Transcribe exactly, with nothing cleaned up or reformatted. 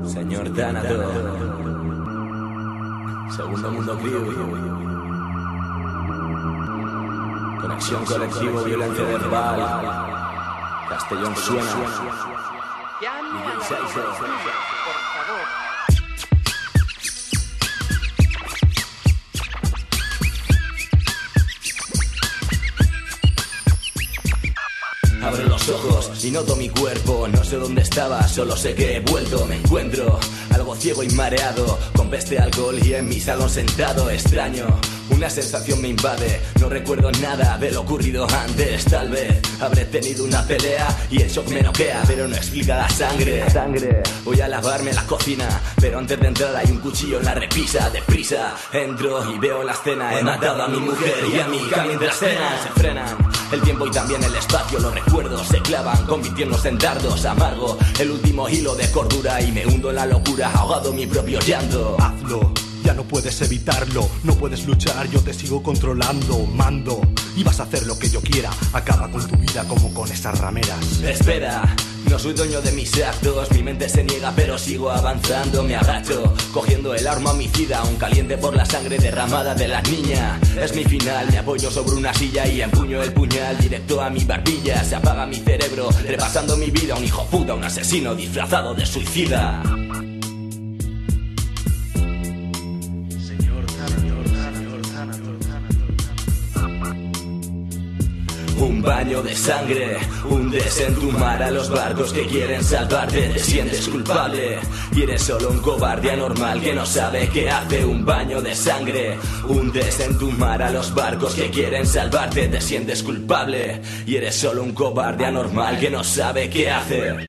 Señor Thanatos, Segundo Mundo Crew, Conexión Colectivo, Violencia Verbal, Castellón Suena, Llame a la policía, por favor. Abro los ojos y noto mi cuerpo. No sé dónde estaba, solo sé que he vuelto. Me encuentro algo ciego y mareado, con peste alcohol y en mi salón sentado. Extraño, una sensación me invade. No recuerdo nada de lo ocurrido antes. Tal vez habré tenido una pelea y el shock me noquea, pero no explica la sangre. Sangre. Voy a lavarme en la cocina, pero antes de entrar hay un cuchillo en la repisa. Deprisa entro y veo la escena. He matado a mi mujer y a mi hija mientras cenan. Se frenan el tiempo y también el espacio. Los recuerdos se clavan, convirtiéndose en dardos. Amargo el último hilo de cordura y me hundo en la locura, ahogado en mi propio llanto. Hazlo, ya no puedes evitarlo. No puedes luchar, yo te sigo controlando. Mando, y vas a hacer lo que yo quiera. Acaba con tu vida como con esas rameras. Espera, no soy dueño de mis actos. Mi mente se niega pero sigo avanzando. Me agacho, cogiendo el arma homicida, aún caliente por la sangre derramada de la niña. Es mi final, me apoyo sobre una silla y empuño el puñal directo a mi barbilla. Se apaga mi cerebro, repasando mi vida. Un hijo puta, un asesino disfrazado de suicida. Un baño de sangre, hundes en tu mar a los barcos que quieren salvarte. Te sientes culpable y eres solo un cobarde anormal que no sabe qué hace. Un baño de sangre, hundes en tu mar a los barcos que quieren salvarte. Te sientes culpable y eres solo un cobarde anormal que no sabe qué hacer.